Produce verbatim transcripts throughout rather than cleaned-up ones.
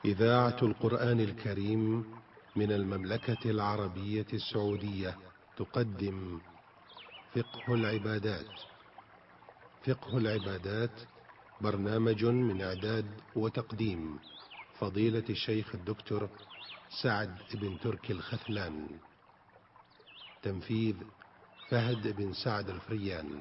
إذاعة القرآن الكريم من المملكة العربية السعودية تقدم فقه العبادات. فقه العبادات برنامج من إعداد وتقديم فضيلة الشيخ الدكتور سعد بن تركي الخثلان. تنفيذ فهد بن سعد الفريان.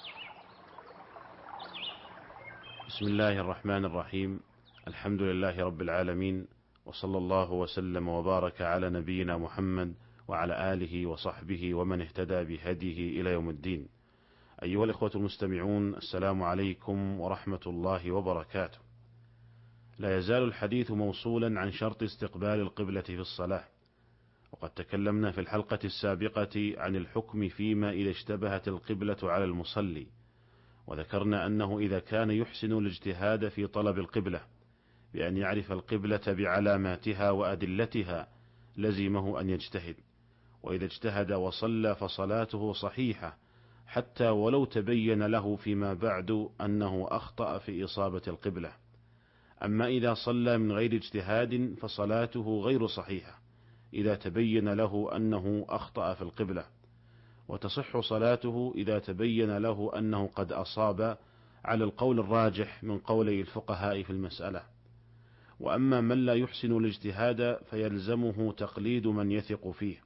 بسم الله الرحمن الرحيم. الحمد لله رب العالمين، وصلى الله وسلم وبارك على نبينا محمد وعلى آله وصحبه ومن اهتدى بهديه إلى يوم الدين. أيها الإخوة المستمعون، السلام عليكم ورحمة الله وبركاته. لا يزال الحديث موصولا عن شرط استقبال القبلة في الصلاة، وقد تكلمنا في الحلقة السابقة عن الحكم فيما إذا اشتبهت القبلة على المصلي، وذكرنا أنه إذا كان يحسن الاجتهاد في طلب القبلة بأن يعرف القبلة بعلاماتها وأدلتها لزمه أن يجتهد، وإذا اجتهد وصلى فصلاته صحيحة حتى ولو تبين له فيما بعد أنه أخطأ في إصابة القبلة. أما إذا صلى من غير اجتهاد فصلاته غير صحيحة إذا تبين له أنه أخطأ في القبلة، وتصح صلاته إذا تبين له أنه قد أصاب على القول الراجح من قولي الفقهاء في المسألة. وأما من لا يحسن الاجتهاد فيلزمه تقليد من يثق فيه.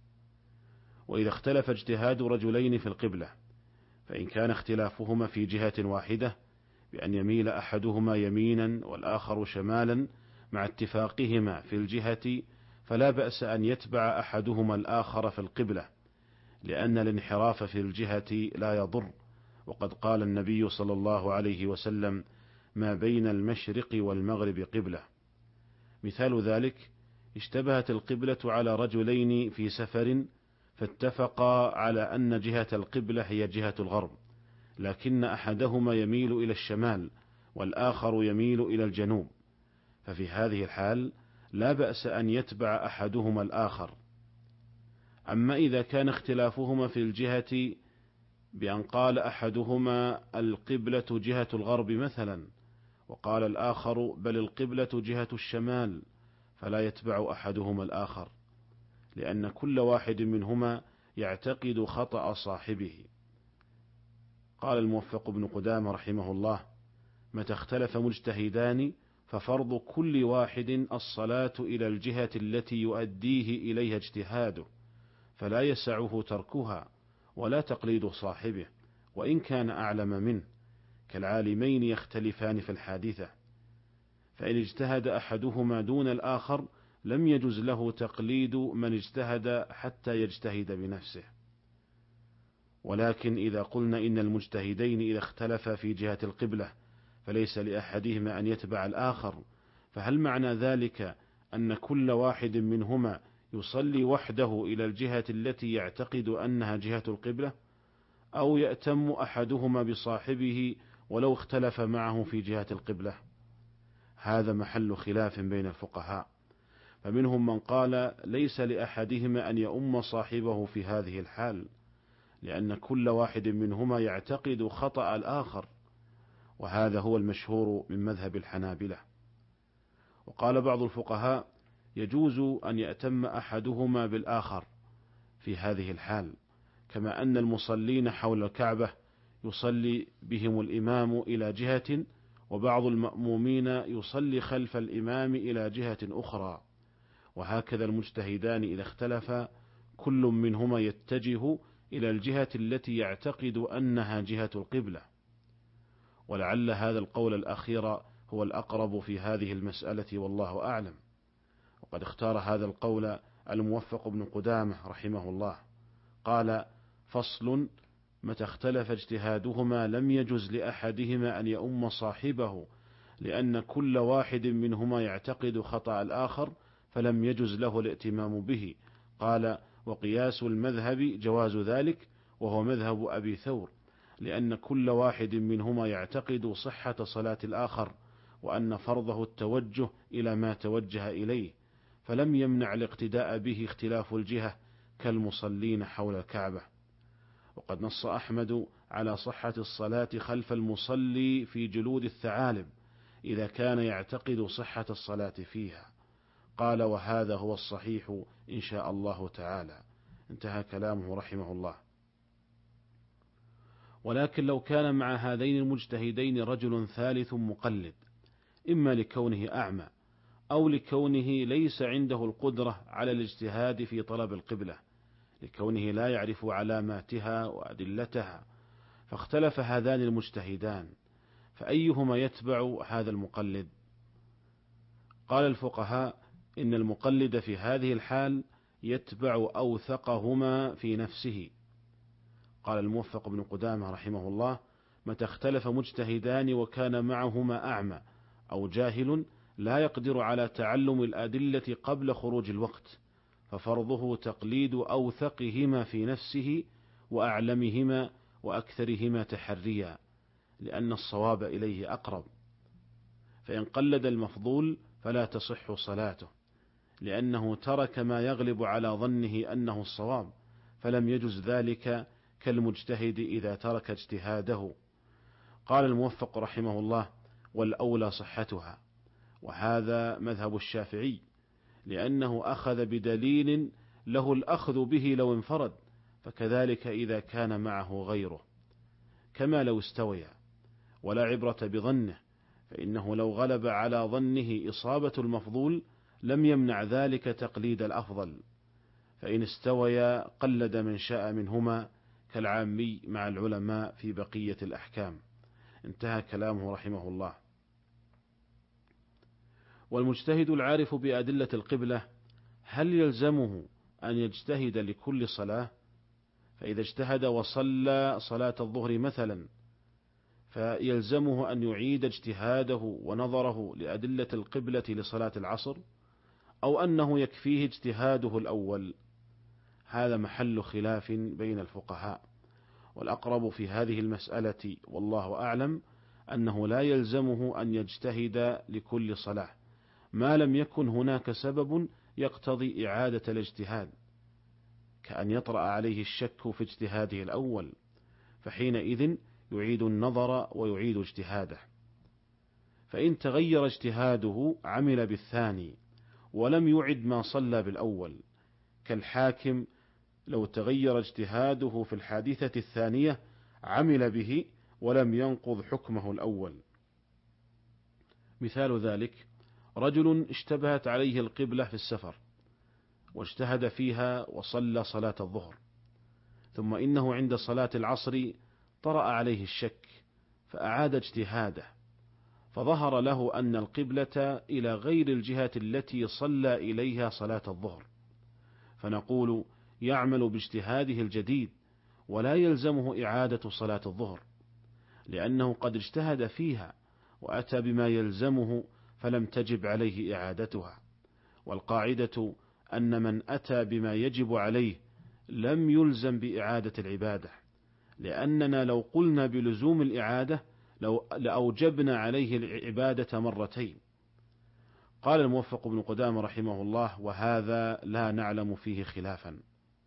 وإذا اختلف اجتهاد رجلين في القبلة، فإن كان اختلافهما في جهة واحدة بأن يميل أحدهما يمينا والآخر شمالا مع اتفاقهما في الجهة، فلا بأس أن يتبع أحدهما الآخر في القبلة، لأن الانحراف في الجهة لا يضر، وقد قال النبي صلى الله عليه وسلم: ما بين المشرق والمغرب قبلة. مثال ذلك: اشتبهت القبلة على رجلين في سفر، فاتفقا على أن جهة القبلة هي جهة الغرب، لكن أحدهما يميل إلى الشمال والآخر يميل إلى الجنوب، ففي هذه الحال لا بأس أن يتبع أحدهما الآخر. أما إذا كان اختلافهما في الجهة بأن قال أحدهما القبلة جهة الغرب مثلا، وقال الآخر بل القبلة جهة الشمال، فلا يتبع أحدهما الآخر، لأن كل واحد منهما يعتقد خطأ صاحبه. قال الموفق بن قدامة رحمه الله: متى اختلف مجتهدان ففرض كل واحد الصلاة إلى الجهة التي يؤديه إليها اجتهاده، فلا يسعه تركها ولا تقليد صاحبه وإن كان أعلم منه، كالعالمين يختلفان في الحادثة، فإن اجتهد أحدهما دون الآخر لم يجز له تقليد من اجتهد حتى يجتهد بنفسه. ولكن إذا قلنا إن المجتهدين إذا اختلفا في جهة القبلة فليس لأحدهما أن يتبع الآخر، فهل معنى ذلك أن كل واحد منهما يصلي وحده إلى الجهة التي يعتقد أنها جهة القبلة، أو يأتم أحدهما بصاحبه ولو اختلف معه في جهة القبلة؟ هذا محل خلاف بين الفقهاء، فمنهم من قال ليس لأحدهما أن يؤم صاحبه في هذه الحال، لأن كل واحد منهما يعتقد خطأ الآخر، وهذا هو المشهور من مذهب الحنابلة. وقال بعض الفقهاء يجوز أن يأتم أحدهما بالآخر في هذه الحال، كما أن المصلين حول الكعبة يصلي بهم الإمام إلى جهة، وبعض المأمومين يصلي خلف الإمام إلى جهة أخرى، وهكذا المجتهدان إذا اختلفا كل منهما يتجه إلى الجهة التي يعتقد أنها جهة القبلة. ولعل هذا القول الأخير هو الأقرب في هذه المسألة، والله أعلم. وقد اختار هذا القول الموفق بن قدامة رحمه الله. قال: فصل: متى اختلف اجتهادهما لم يجز لأحدهما أن يؤم صاحبه، لأن كل واحد منهما يعتقد خطأ الآخر، فلم يجز له الائتمام به. قال: وقياس المذهب جواز ذلك، وهو مذهب أبي ثور، لأن كل واحد منهما يعتقد صحة صلاة الآخر، وأن فرضه التوجه إلى ما توجه إليه، فلم يمنع الاقتداء به اختلاف الجهة كالمصلين حول الكعبة. وقد نص أحمد على صحة الصلاة خلف المصلي في جلود الثعالب، إذا كان يعتقد صحة الصلاة فيها. قال: وهذا هو الصحيح إن شاء الله تعالى. انتهى كلامه رحمه الله. ولكن لو كان مع هذين المجتهدين رجل ثالث مقلد، إما لكونه أعمى أو لكونه ليس عنده القدرة على الاجتهاد في طلب القبلة، لكونه لا يعرف علاماتها وأدلتها، فاختلف هذان المجتهدان، فأيهما يتبع هذا المقلد؟ قال الفقهاء: إن المقلد في هذه الحال يتبع أوثقهما في نفسه. قال الموفق بن قدامة رحمه الله: متى اختلف مجتهدان وكان معهما أعمى أو جاهل لا يقدر على تعلم الأدلة قبل خروج الوقت، ففرضه تقليد أوثقهما في نفسه وأعلمهما وأكثرهما تحريا، لأن الصواب إليه أقرب. فإن قلد المفضول فلا تصح صلاته، لأنه ترك ما يغلب على ظنه أنه الصواب، فلم يجز ذلك كالمجتهد إذا ترك اجتهاده. قال الموفق رحمه الله: والأولى صحتها. وهذا مذهب الشافعي، لأنه أخذ بدليل له الأخذ به لو انفرد، فكذلك إذا كان معه غيره، كما لو استويا، ولا عبرة بظنه، فإنه لو غلب على ظنه إصابة المفضول لم يمنع ذلك تقليد الأفضل، فإن استويا قلد من شاء منهما كالعامي مع العلماء في بقية الأحكام. انتهى كلامه رحمه الله. والمجتهد العارف بأدلة القبلة هل يلزمه أن يجتهد لكل صلاة؟ فإذا اجتهد وصلى صلاة الظهر مثلا فيلزمه أن يعيد اجتهاده ونظره لأدلة القبلة لصلاة العصر، أو أنه يكفيه اجتهاده الأول؟ هذا محل خلاف بين الفقهاء، والأقرب في هذه المسألة والله أعلم أنه لا يلزمه أن يجتهد لكل صلاة ما لم يكن هناك سبب يقتضي إعادة الاجتهاد، كأن يطرأ عليه الشك في اجتهاده الأول، فحينئذ يعيد النظر ويعيد اجتهاده. فإن تغير اجتهاده عمل بالثاني ولم يعد ما صلى بالأول، كالحاكم لو تغير اجتهاده في الحادثة الثانية عمل به ولم ينقض حكمه الأول. مثال ذلك: رجل اشتبهت عليه القبلة في السفر واجتهد فيها وصلى صلاة الظهر، ثم إنه عند صلاة العصر طرأ عليه الشك فأعاد اجتهاده، فظهر له أن القبلة إلى غير الجهة التي صلى إليها صلاة الظهر، فنقول يعمل باجتهاده الجديد ولا يلزمه إعادة صلاة الظهر، لأنه قد اجتهد فيها وأتى بما يلزمه فلم تجب عليه إعادتها. والقاعدة أن من أتى بما يجب عليه لم يلزم بإعادة العبادة، لأننا لو قلنا بلزوم الإعادة لو لأوجبنا عليه العبادة مرتين. قال الموفق بن قدامة رحمه الله: وهذا لا نعلم فيه خلافا.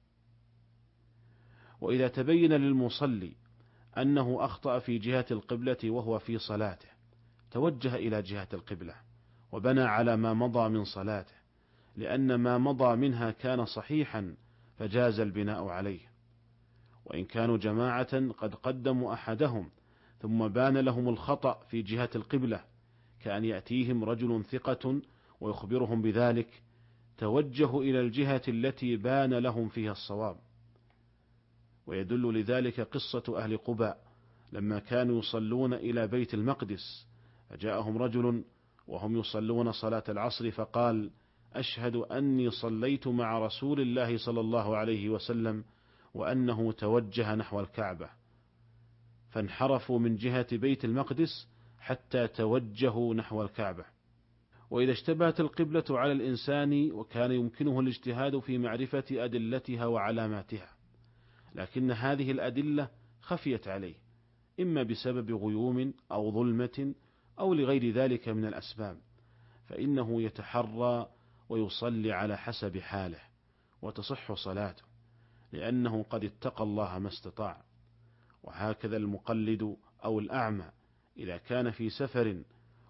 وإذا تبين للمصلي أنه أخطأ في جهة القبلة وهو في صلاته، توجه إلى جهة القبلة وبنى على ما مضى من صلاته، لأن ما مضى منها كان صحيحا فجاز البناء عليه. وإن كانوا جماعة قد قدموا أحدهم ثم بان لهم الخطأ في جهة القبلة، كأن يأتيهم رجل ثقة ويخبرهم بذلك، توجهوا إلى الجهة التي بان لهم فيها الصواب. ويدل لذلك قصة أهل قباء لما كانوا يصلون إلى بيت المقدس، فجاءهم رجل وهم يصلون صلاة العصر فقال: أشهد أني صليت مع رسول الله صلى الله عليه وسلم وأنه توجه نحو الكعبة، فانحرفوا من جهة بيت المقدس حتى توجهوا نحو الكعبة. وإذا اشتبهت القبلة على الإنسان وكان يمكنه الاجتهاد في معرفة أدلتها وعلاماتها، لكن هذه الأدلة خفيت عليه إما بسبب غيوم أو ظلمة أو لغير ذلك من الأسباب، فإنه يتحرى ويصلي على حسب حاله وتصح صلاته، لأنه قد اتقى الله ما استطاع. وهكذا المقلد أو الأعمى إذا كان في سفر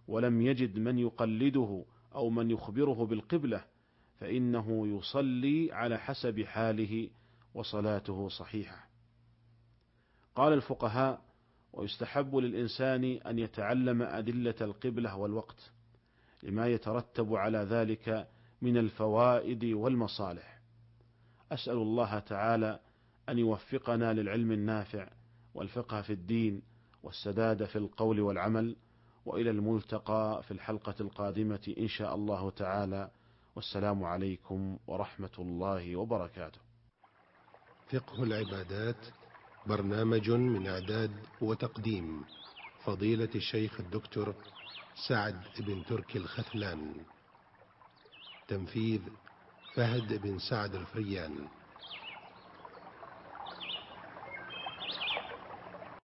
ولم يجد من يقلده أو من يخبره بالقبلة فإنه يصلي على حسب حاله وصلاته صحيحة. قال الفقهاء: ويستحب للإنسان أن يتعلم أدلة القبلة والوقت لما يترتب على ذلك من الفوائد والمصالح. أسأل الله تعالى أن يوفقنا للعلم النافع والفقه في الدين والسداد في القول والعمل، وإلى الملتقى في الحلقة القادمة إن شاء الله تعالى، والسلام عليكم ورحمة الله وبركاته. فقه العبادات برنامج من إعداد وتقديم فضيلة الشيخ الدكتور سعد بن تركي الخثلان. تنفيذ فهد بن سعد الفريان.